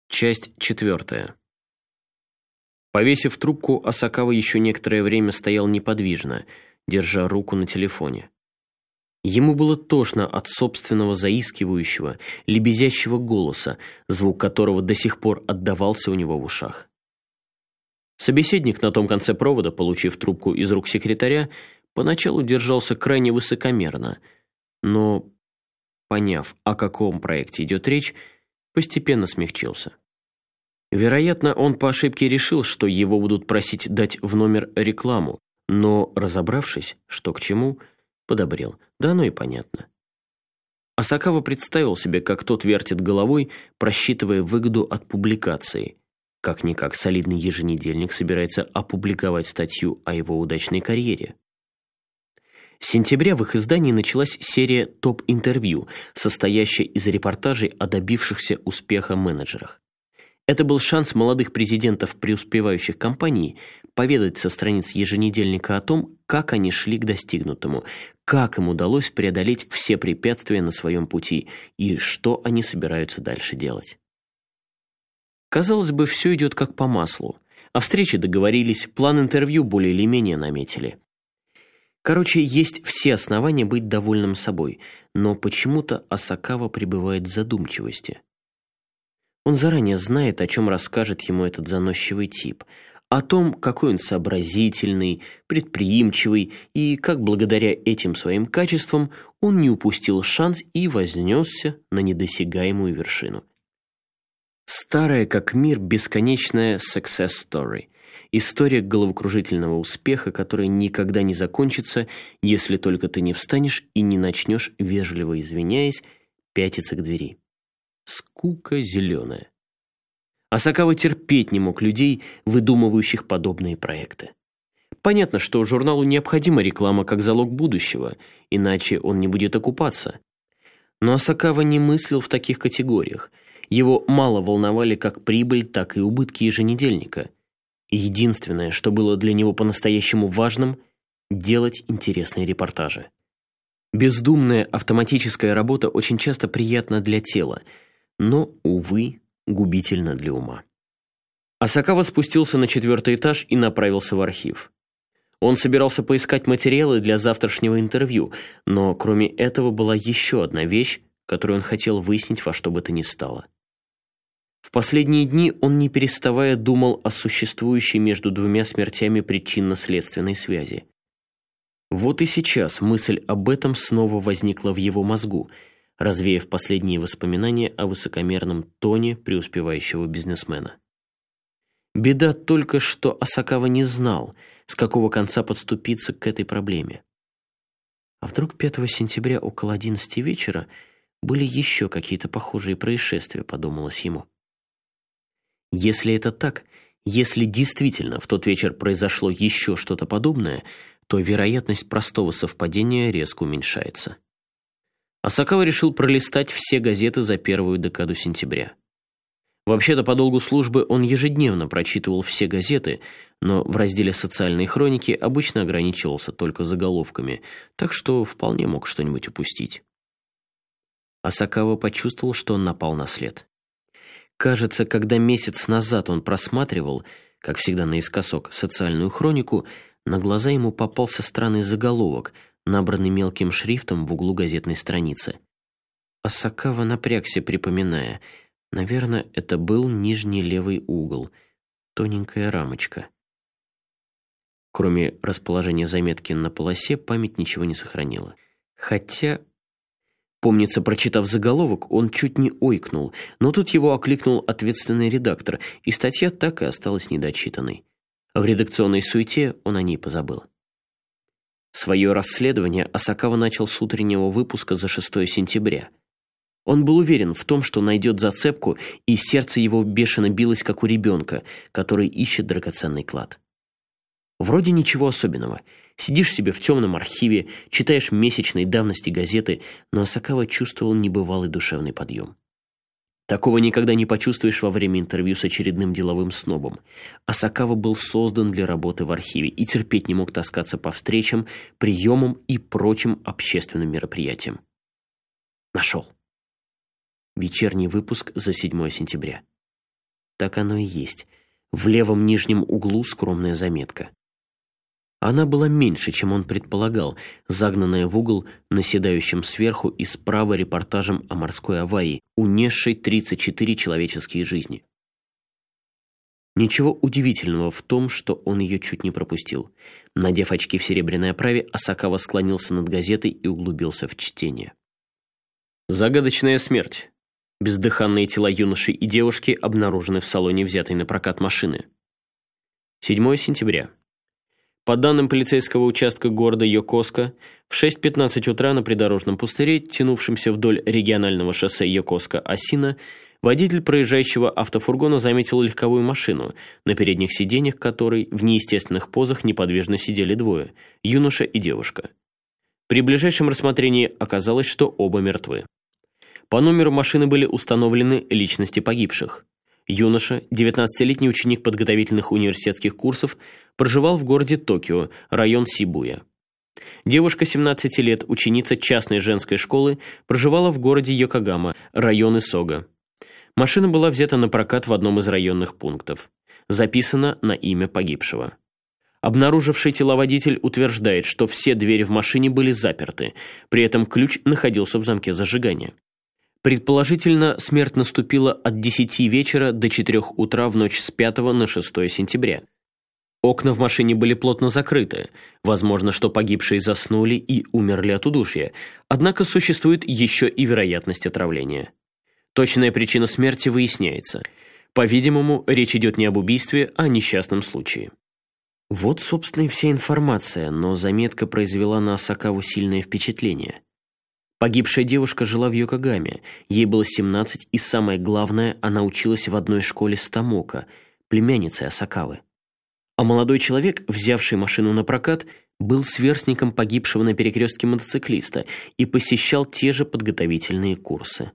Часть 4. Повесив трубку, Асакава еще некоторое время стоял неподвижно, держа руку на телефоне. Ему было тошно от собственного заискивающего, лебезящего голоса, звук которого до сих пор отдавался у него в ушах. Собеседник на том конце провода, получив трубку из рук секретаря, поначалу держался крайне высокомерно, но, поняв, о каком проекте идет речь, постепенно смягчился. Вероятно, он по ошибке решил, что его будут просить дать в номер рекламу, но, разобравшись, что к чему, подобрел. Да оно и понятно. Асакава представил себе, как тот вертит головой, просчитывая выгоду от публикации. Как-никак солидный еженедельник собирается опубликовать статью о его удачной карьере. С сентября в их издании началась серия топ-интервью, состоящая из репортажей о добившихся успеха менеджерах. Это был шанс молодых президентов преуспевающих компаний поведать со страниц еженедельника о том, как они шли к достигнутому, как им удалось преодолеть все препятствия на своем пути и что они собираются дальше делать. Казалось бы, все идет как по маслу. О встрече договорились, план интервью более или менее наметили. Короче, есть все основания быть довольным собой, но почему-то Асакава пребывает в задумчивости. Он заранее знает, о чем расскажет ему этот заносчивый тип, о том, какой он сообразительный, предприимчивый и как благодаря этим своим качествам он не упустил шанс и вознесся на недосягаемую вершину. Старая как мир бесконечная success story. История головокружительного успеха, которая никогда не закончится, если только ты не встанешь и не начнешь, вежливо извиняясь, пятиться к двери. Скука зеленая. Асакава терпеть не мог людей, выдумывающих подобные проекты. Понятно, что журналу необходима реклама как залог будущего, иначе он не будет окупаться. Но Асакава не мыслил в таких категориях. Его мало волновали как прибыль, так и убытки еженедельника. Единственное, что было для него по-настоящему важным – делать интересные репортажи. Бездумная автоматическая работа очень часто приятна для тела, но, увы, губительна для ума. Асакава спустился на 4-й этаж и направился в архив. Он собирался поискать материалы для завтрашнего интервью, но кроме этого была еще одна вещь, которую он хотел выяснить во что бы то ни стало. В последние дни он, не переставая, думал о существующей между двумя смертями причинно-следственной связи. Вот и сейчас мысль об этом снова возникла в его мозгу, развеяв последние воспоминания о высокомерном тоне преуспевающего бизнесмена. Беда только, что Асакава не знал, с какого конца подступиться к этой проблеме. А вдруг 5 сентября около 11 вечера были еще какие-то похожие происшествия, подумалось ему. Если это так, если действительно в тот вечер произошло еще что-то подобное, то вероятность простого совпадения резко уменьшается. Асакава решил пролистать все газеты за первую декаду сентября. Вообще-то по долгу службы он ежедневно прочитывал все газеты, но в разделе «Социальные хроники» обычно ограничивался только заголовками, так что вполне мог что-нибудь упустить. Асакава почувствовал, что он напал на след. Кажется, когда месяц назад он просматривал, как всегда наискосок, «Социальную хронику», на глаза ему попался странный заголовок, набранный мелким шрифтом в углу газетной страницы. Асакава напрягся, припоминая. Наверное, это был нижний левый угол, тоненькая рамочка. Кроме расположения заметки на полосе, память ничего не сохранила. Хотя, помнится, прочитав заголовок, он чуть не ойкнул, но тут его окликнул ответственный редактор, и статья так и осталась недочитанной. В редакционной суете он о ней позабыл. Свое расследование Асакава начал с утреннего выпуска за 6 сентября. Он был уверен в том, что найдет зацепку, и сердце его бешено билось, как у ребенка, который ищет драгоценный клад. Вроде ничего особенного. Сидишь себе в темном архиве, читаешь месячной давности газеты, но Асакава чувствовал небывалый душевный подъем. Такого никогда не почувствуешь во время интервью с очередным деловым снобом. Асакава был создан для работы в архиве и терпеть не мог таскаться по встречам, приемам и прочим общественным мероприятиям. Нашел. Вечерний выпуск за 7 сентября. Так оно и есть. В левом нижнем углу скромная заметка. Она была меньше, чем он предполагал, загнанная в угол наседающим сверху и справа репортажем о морской аварии, унесшей 34 человеческие жизни. Ничего удивительного в том, что он ее чуть не пропустил. Надев очки в серебряной оправе, Асакава склонился над газетой и углубился в чтение. Загадочная смерть. Бездыханные тела юноши и девушки обнаружены в салоне взятой на прокат машины. 7 сентября. По данным полицейского участка города Йокоска, в 6:15 утра на придорожном пустыре, тянувшемся вдоль регионального шоссе Йокоска-Асина, водитель проезжающего автофургона заметил легковую машину, на передних сиденьях которой в неестественных позах неподвижно сидели двое – юноша и девушка. При ближайшем рассмотрении оказалось, что оба мертвы. По номеру машины были установлены личности погибших. Юноша, 19-летний ученик подготовительных университетских курсов, проживал в городе Токио, район Сибуя. Девушка, 17 лет, ученица частной женской школы, проживала в городе Йокогама, район Исога. Машина была взята на прокат в одном из районных пунктов. Записана на имя погибшего. Обнаруживший тела водитель утверждает, что все двери в машине были заперты, при этом ключ находился в замке зажигания. Предположительно, смерть наступила от 10 вечера до 4 утра в ночь с 5 на 6 сентября. Окна в машине были плотно закрыты. Возможно, что погибшие заснули и умерли от удушья. Однако существует еще и вероятность отравления. Точная причина смерти выясняется. По-видимому, речь идет не об убийстве, а о несчастном случае. Вот, собственно, и вся информация, но заметка произвела на Асакаву сильное впечатление. Погибшая девушка жила в Йокогаме, ей было 17, и самое главное, она училась в одной школе с Томоко, племянницей Асакавы. А молодой человек, взявший машину на прокат, был сверстником погибшего на перекрестке мотоциклиста и посещал те же подготовительные курсы.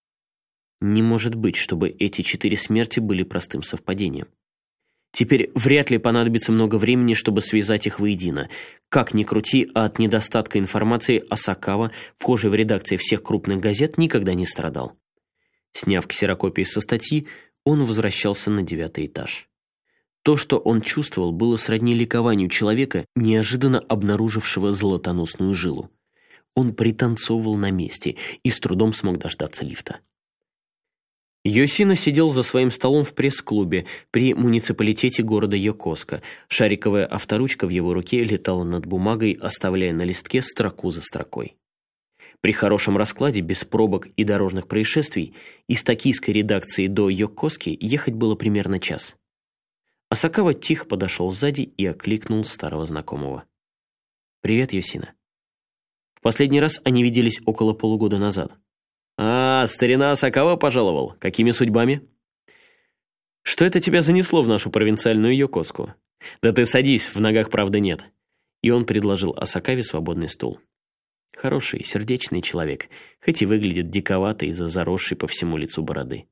Не может быть, чтобы эти 4 смерти были простым совпадением. Теперь вряд ли понадобится много времени, чтобы связать их воедино. Как ни крути, а от недостатка информации Асакава, вхожий в редакции всех крупных газет, никогда не страдал. Сняв ксерокопии со статьи, он возвращался на 9-й этаж. То, что он чувствовал, было сродни ликованию человека, неожиданно обнаружившего золотоносную жилу. Он пританцовывал на месте и с трудом смог дождаться лифта. Йосина сидел за своим столом в пресс-клубе при муниципалитете города Йокоска. Шариковая авторучка в его руке летала над бумагой, оставляя на листке строку за строкой. При хорошем раскладе, без пробок и дорожных происшествий, из токийской редакции до Йокоски ехать было примерно час. Асакава тихо подошел сзади и окликнул старого знакомого. «Привет, Йосина». В последний раз они виделись около полугода назад. «А, старина Асакава пожаловал. Какими судьбами?» «Что это тебя занесло в нашу провинциальную Йокоску? Да ты садись, в ногах правды нет». И он предложил Асакаве свободный стул. Хороший, сердечный человек, хоть и выглядит диковато из-за заросшей по всему лицу бороды.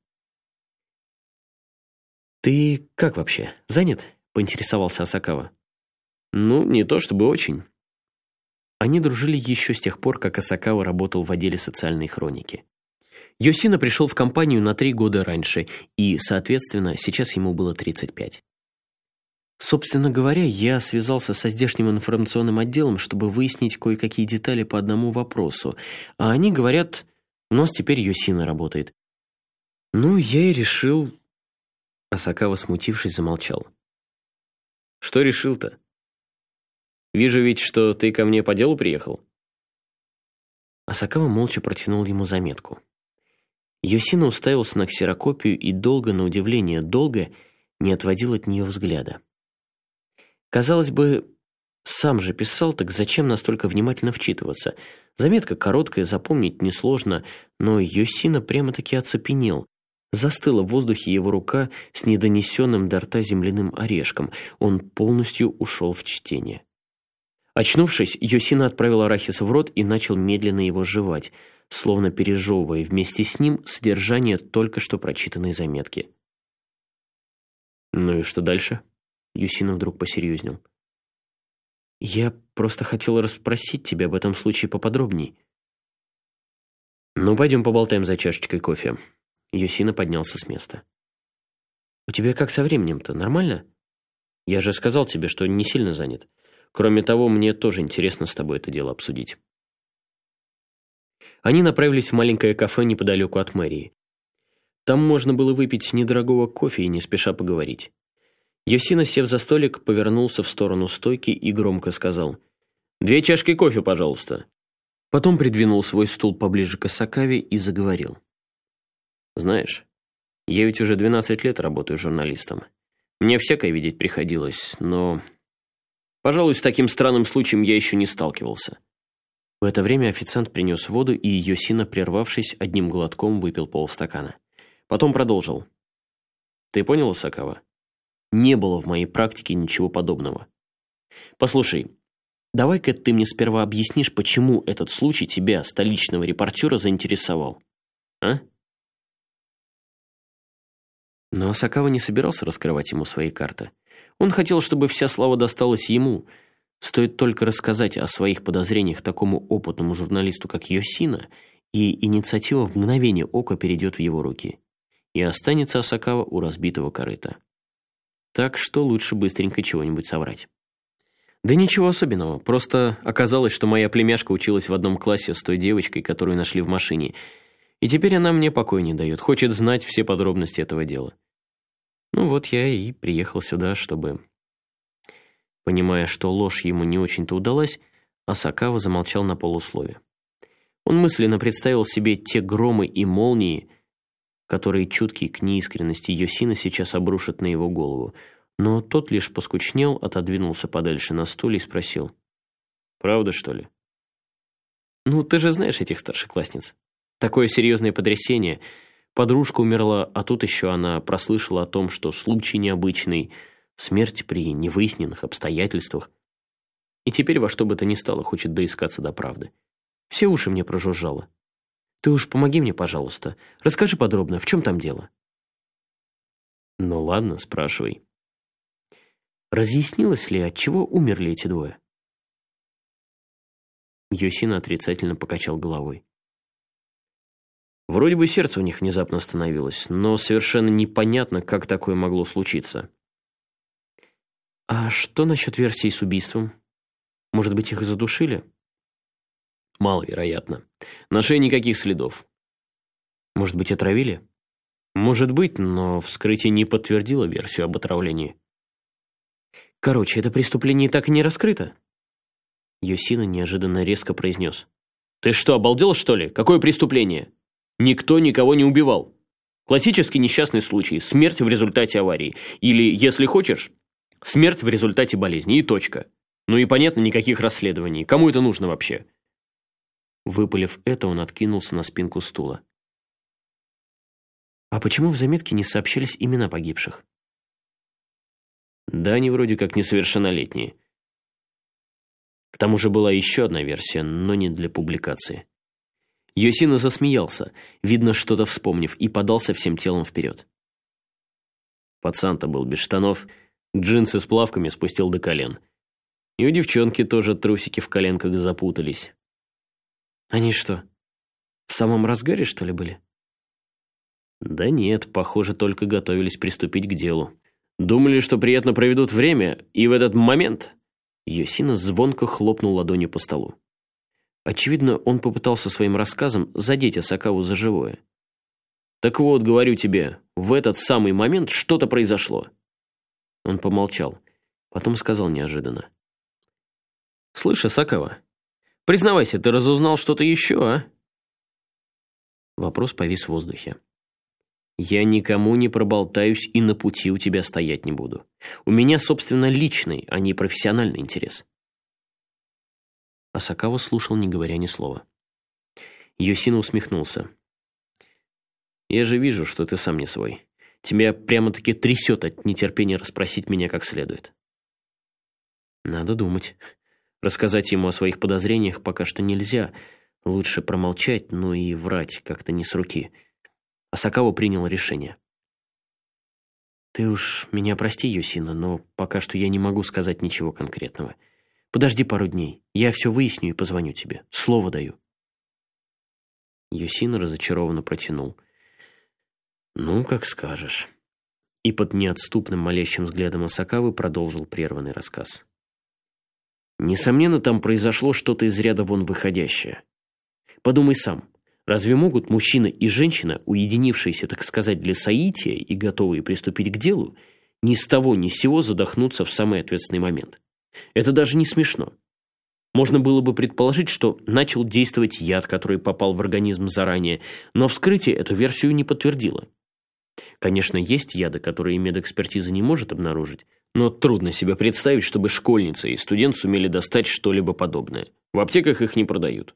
«Ты как вообще, занят?» – поинтересовался Асакава. «Ну, не то чтобы очень». Они дружили еще с тех пор, как Асакава работал в отделе социальной хроники. Йосина пришел в компанию на 3 года раньше, и, соответственно, сейчас ему было 35. Собственно говоря, я связался со здешним информационным отделом, чтобы выяснить кое-какие детали по одному вопросу. А они говорят, у нас теперь Йосина работает. Ну, я и решил... Асакава, смутившись, замолчал. Что решил-то? Вижу ведь, что ты ко мне по делу приехал. Асакава молча протянул ему заметку. Йосина уставился на ксерокопию и долго, на удивление долго, не отводил от нее взгляда. Казалось бы, сам же писал, так зачем настолько внимательно вчитываться? Заметка короткая, запомнить несложно, но Йосина прямо-таки оцепенел. Застыла в воздухе его рука с недонесенным до рта земляным орешком. Он полностью ушел в чтение. Очнувшись, Йосина отправил арахис в рот и начал медленно его жевать, словно пережевывая вместе с ним содержание только что прочитанной заметки. «Ну и что дальше?» Йосина вдруг посерьезнел. «Я просто хотел расспросить тебя об этом случае поподробней». «Ну, пойдем поболтаем за чашечкой кофе». Йосина поднялся с места. У тебя как со временем-то? Нормально? Я же сказал тебе, что не сильно занят. Кроме того, мне тоже интересно с тобой это дело обсудить. Они направились в маленькое кафе неподалеку от мэрии. Там можно было выпить недорогого кофе и не спеша поговорить. Йосина, сев за столик, повернулся в сторону стойки и громко сказал: «2 чашки кофе, пожалуйста». Потом придвинул свой стул поближе к Асакаве и заговорил. «Знаешь, я ведь уже 12 лет работаю журналистом. Мне всякое видеть приходилось, но, пожалуй, с таким странным случаем я еще не сталкивался». В это время официант принес воду, и Йосина, прервавшись, одним глотком выпил полстакана. Потом продолжил. «Ты понял, Асакава? Не было в моей практике ничего подобного. Послушай, давай-ка ты мне сперва объяснишь, почему этот случай тебя, столичного репортера, заинтересовал. А?» Но Асакава не собирался раскрывать ему свои карты. Он хотел, чтобы вся слава досталась ему. Стоит только рассказать о своих подозрениях такому опытному журналисту, как Йосина, и инициатива в мгновение ока перейдет в его руки. И останется Асакава у разбитого корыта. Так что лучше быстренько чего-нибудь соврать. Да ничего особенного, просто оказалось, что моя племяшка училась в одном классе с той девочкой, которую нашли в машине, и теперь она мне покоя не дает, хочет знать все подробности этого дела. Ну вот я и приехал сюда, чтобы... Понимая, что ложь ему не очень-то удалась, Асакава замолчал на полуслове. Он мысленно представил себе те громы и молнии, которые чуткий к неискренности Йосина сейчас обрушат на его голову, но тот лишь поскучнел, отодвинулся подальше на стуле и спросил: «Правда, что ли?» «Ну, ты же знаешь этих старшеклассниц. Такое серьезное потрясение. Подружка умерла, а тут еще она прослышала о том, что случай необычный, смерть при невыясненных обстоятельствах. И теперь во что бы то ни стало хочет доискаться до правды. Все уши мне прожужжало. Ты уж помоги мне, пожалуйста. Расскажи подробно, в чем там дело?» «Ну ладно, спрашивай. Разъяснилось ли, от чего умерли эти двое?» Йосина отрицательно покачал головой. «Вроде бы сердце у них внезапно остановилось, но совершенно непонятно, как такое могло случиться». «А что насчет версии с убийством? Может быть, их и задушили?» «Маловероятно. На шее никаких следов». «Может быть, отравили?» «Может быть, но вскрытие не подтвердило версию об отравлении». «Короче, это преступление так и не раскрыто?» Йосина неожиданно резко произнес. «Ты что, обалдел, что ли? Какое преступление? Никто никого не убивал. Классический несчастный случай. Смерть в результате аварии. Или, если хочешь, смерть в результате болезни. И точка. Ну и понятно, никаких расследований. Кому это нужно вообще?» Выпалив это, он откинулся на спинку стула. «А почему в заметке не сообщались имена погибших?» «Да они вроде как несовершеннолетние. К тому же была еще одна версия, но не для публикации». Йосина засмеялся, видно, что-то вспомнив, и подался всем телом вперед. Пацан-то был без штанов, джинсы с плавками спустил до колен. И у девчонки тоже трусики в коленках запутались. «Они что, в самом разгаре, что ли, были?» «Да нет, похоже, только готовились приступить к делу. Думали, что приятно проведут время, и в этот момент...» Йосина звонко хлопнул ладонью по столу. Очевидно, он попытался своим рассказом задеть Асакаву за живое. «Так вот, говорю тебе, в этот самый момент что-то произошло». Он помолчал, потом сказал неожиданно: «Слышь, Асакава, признавайся, ты разузнал что-то еще, а?» Вопрос повис в воздухе. «Я никому не проболтаюсь и на пути у тебя стоять не буду. У меня, собственно, личный, а не профессиональный интерес». Асакава слушал, не говоря ни слова. Йосина усмехнулся. «Я же вижу, что ты сам не свой. Тебя прямо-таки трясет от нетерпения расспросить меня как следует». «Надо думать. Рассказать ему о своих подозрениях пока что нельзя. Лучше промолчать, но и врать как-то не с руки». Асакава принял решение. «Ты уж меня прости, Йосина, но пока что я не могу сказать ничего конкретного. Подожди пару дней, я все выясню и позвоню тебе. Слово даю». Йосина разочарованно протянул. «Ну, как скажешь». И под неотступным молящим взглядом Асакавы продолжил прерванный рассказ. Несомненно, там произошло что-то из ряда вон выходящее. Подумай сам, разве могут мужчина и женщина, уединившиеся, так сказать, для соития и готовые приступить к делу, ни с того ни с сего задохнуться в самый ответственный момент? Это даже не смешно. Можно было бы предположить, что начал действовать яд, который попал в организм заранее, но вскрытие эту версию не подтвердило. Конечно, есть яды, которые медэкспертиза не может обнаружить, но трудно себе представить, чтобы школьница и студент сумели достать что-либо подобное. В аптеках их не продают.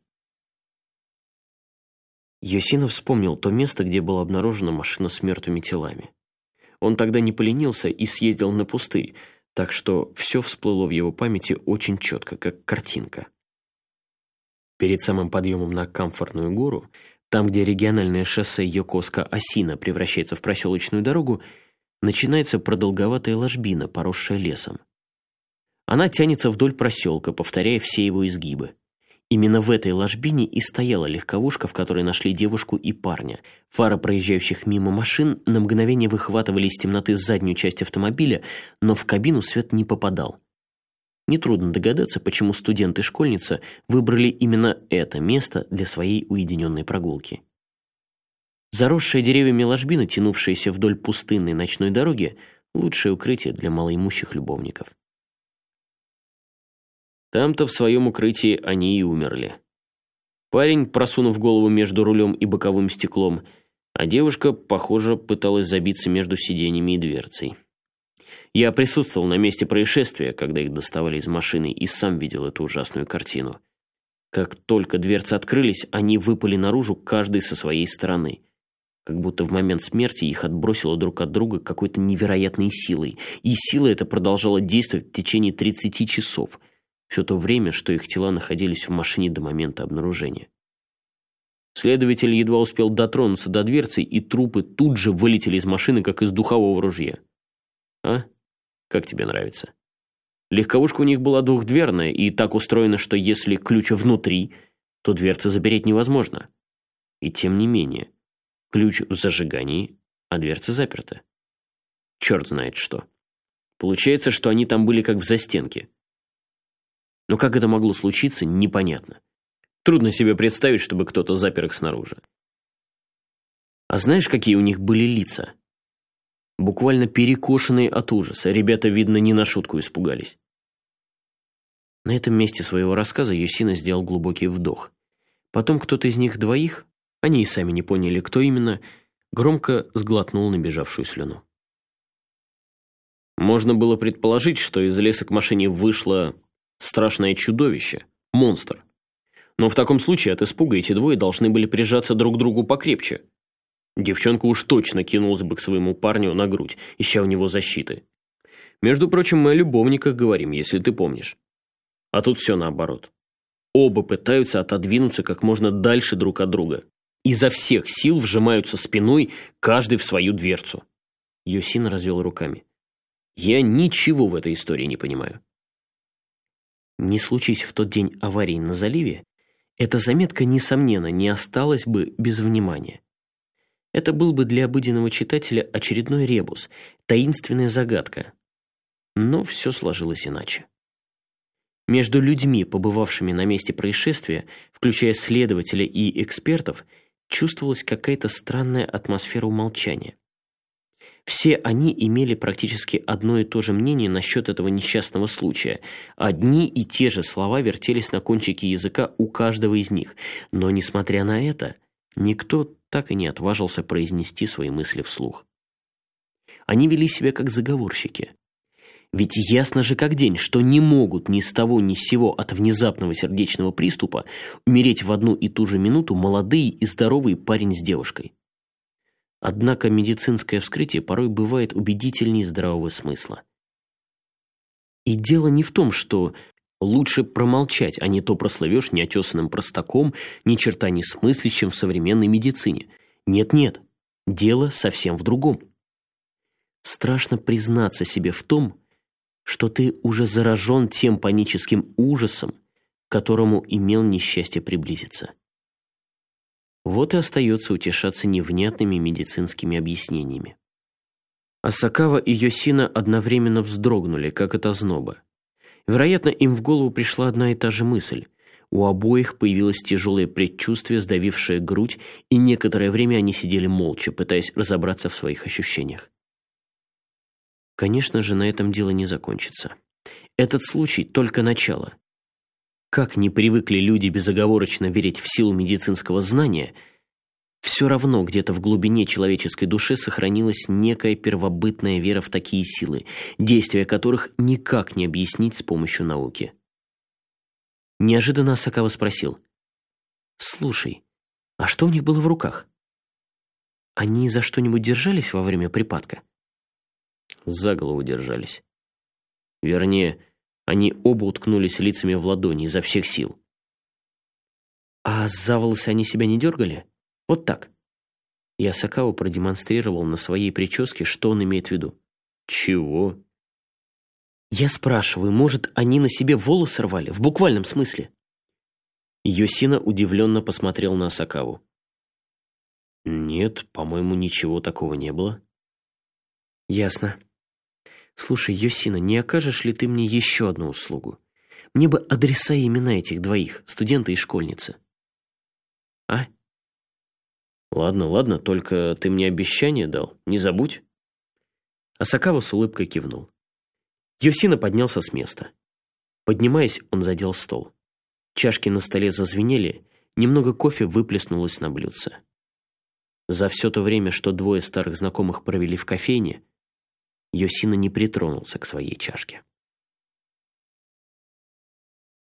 Йосина вспомнил то место, где была обнаружена машина с мертвыми телами. Он тогда не поленился и съездил на пустырь, так что все всплыло в его памяти очень четко, как картинка. Перед самым подъемом на Камфорную гору, там, где региональное шоссе Йокоска-Асина превращается в проселочную дорогу, начинается продолговатая ложбина, поросшая лесом. Она тянется вдоль проселка, повторяя все его изгибы. Именно в этой ложбине и стояла легковушка, в которой нашли девушку и парня. Фары проезжающих мимо машин на мгновение выхватывали из темноты заднюю часть автомобиля, но в кабину свет не попадал. Нетрудно догадаться, почему студент и школьница выбрали именно это место для своей уединенной прогулки. Заросшая деревьями ложбина, тянувшаяся вдоль пустынной ночной дороги, лучшее укрытие для малоимущих любовников. Там-то в своем укрытии они и умерли. Парень, просунув голову между рулем и боковым стеклом, а девушка, похоже, пыталась забиться между сиденьями и дверцей. Я присутствовал на месте происшествия, когда их доставали из машины, и сам видел эту ужасную картину. Как только дверцы открылись, они выпали наружу, каждый со своей стороны. Как будто в момент смерти их отбросило друг от друга какой-то невероятной силой, и сила эта продолжала действовать в течение 30 часов, все то время, что их тела находились в машине до момента обнаружения. Следователь едва успел дотронуться до дверцы, и трупы тут же вылетели из машины, как из духового ружья. А? Как тебе нравится? Легковушка у них была двухдверная и так устроена, что если ключ внутри, то дверцы запереть невозможно. И тем не менее, ключ в зажигании, а дверца заперта. Черт знает что. Получается, что они там были как в застенке. Но как это могло случиться, непонятно. Трудно себе представить, чтобы кто-то запер их снаружи. А знаешь, какие у них были лица? Буквально перекошенные от ужаса. Ребята, видно, не на шутку испугались. На этом месте своего рассказа Йосина сделал глубокий вдох. Потом кто-то из них двоих, они и сами не поняли, кто именно, громко сглотнул набежавшую слюну. Можно было предположить, что из леса к машине вышло страшное чудовище, монстр. Но в таком случае от испуга эти двое должны были прижаться друг к другу покрепче. Девчонка уж точно кинулась бы к своему парню на грудь, ища у него защиты. Между прочим, мы о любовниках говорим, если ты помнишь. А тут все наоборот. Оба пытаются отодвинуться как можно дальше друг от друга. Изо всех сил вжимаются спиной, каждый в свою дверцу. Йосина развел руками. Я ничего в этой истории не понимаю. Не случись в тот день аварии на заливе, эта заметка, несомненно, не осталась бы без внимания. Это был бы для обыденного читателя очередной ребус, таинственная загадка. Но все сложилось иначе. Между людьми, побывавшими на месте происшествия, включая следователя и экспертов, чувствовалась какая-то странная атмосфера умолчания. Все они имели практически одно и то же мнение насчет этого несчастного случая. Одни и те же слова вертелись на кончике языка у каждого из них, но, несмотря на это, никто так и не отважился произнести свои мысли вслух. Они вели себя как заговорщики. Ведь ясно же как день, что не могут ни с того ни с сего от внезапного сердечного приступа умереть в одну и ту же минуту молодые и здоровые парень с девушкой. Однако медицинское вскрытие порой бывает убедительнее здравого смысла. И дело не в том, что лучше промолчать, а не то прослывешь неотесанным простаком, ни черта не смыслящим в современной медицине. Нет-нет, дело совсем в другом. Страшно признаться себе в том, что ты уже заражен тем паническим ужасом, к которому имел несчастье приблизиться. Вот и остается утешаться невнятными медицинскими объяснениями. Асакава и Йосина одновременно вздрогнули, как от озноба. Вероятно, им в голову пришла одна и та же мысль. У обоих появилось тяжелое предчувствие, сдавившее грудь, и некоторое время они сидели молча, пытаясь разобраться в своих ощущениях. Конечно же, на этом дело не закончится. Этот случай только начало. Как не привыкли люди безоговорочно верить в силу медицинского знания, все равно где-то в глубине человеческой души сохранилась некая первобытная вера в такие силы, действия которых никак не объяснить с помощью науки. Неожиданно Асакава спросил: «Слушай, а что у них было в руках? Они за что-нибудь держались во время припадка?» За голову держались. Вернее, они оба уткнулись лицами в ладони изо всех сил. «А за волосы они себя не дергали? Вот так?» И Асакава продемонстрировал на своей прическе, что он имеет в виду. «Чего?» «Я спрашиваю, может, они на себе волосы рвали? В буквальном смысле?» Йосина удивленно посмотрел на Асакаву. «Нет, по-моему, ничего такого не было». «Ясно. Слушай, Йосина, не окажешь ли ты мне еще одну услугу? Мне бы адреса и имена этих двоих, студента и школьницы». «А?» «Ладно, только ты мне обещание дал, не забудь». Асакава с улыбкой кивнул. Йосина поднялся с места. Поднимаясь, он задел стол. Чашки на столе зазвенели, немного кофе выплеснулось на блюдце. За все то время, что двое старых знакомых провели в кофейне, Йосина не притронулся к своей чашке.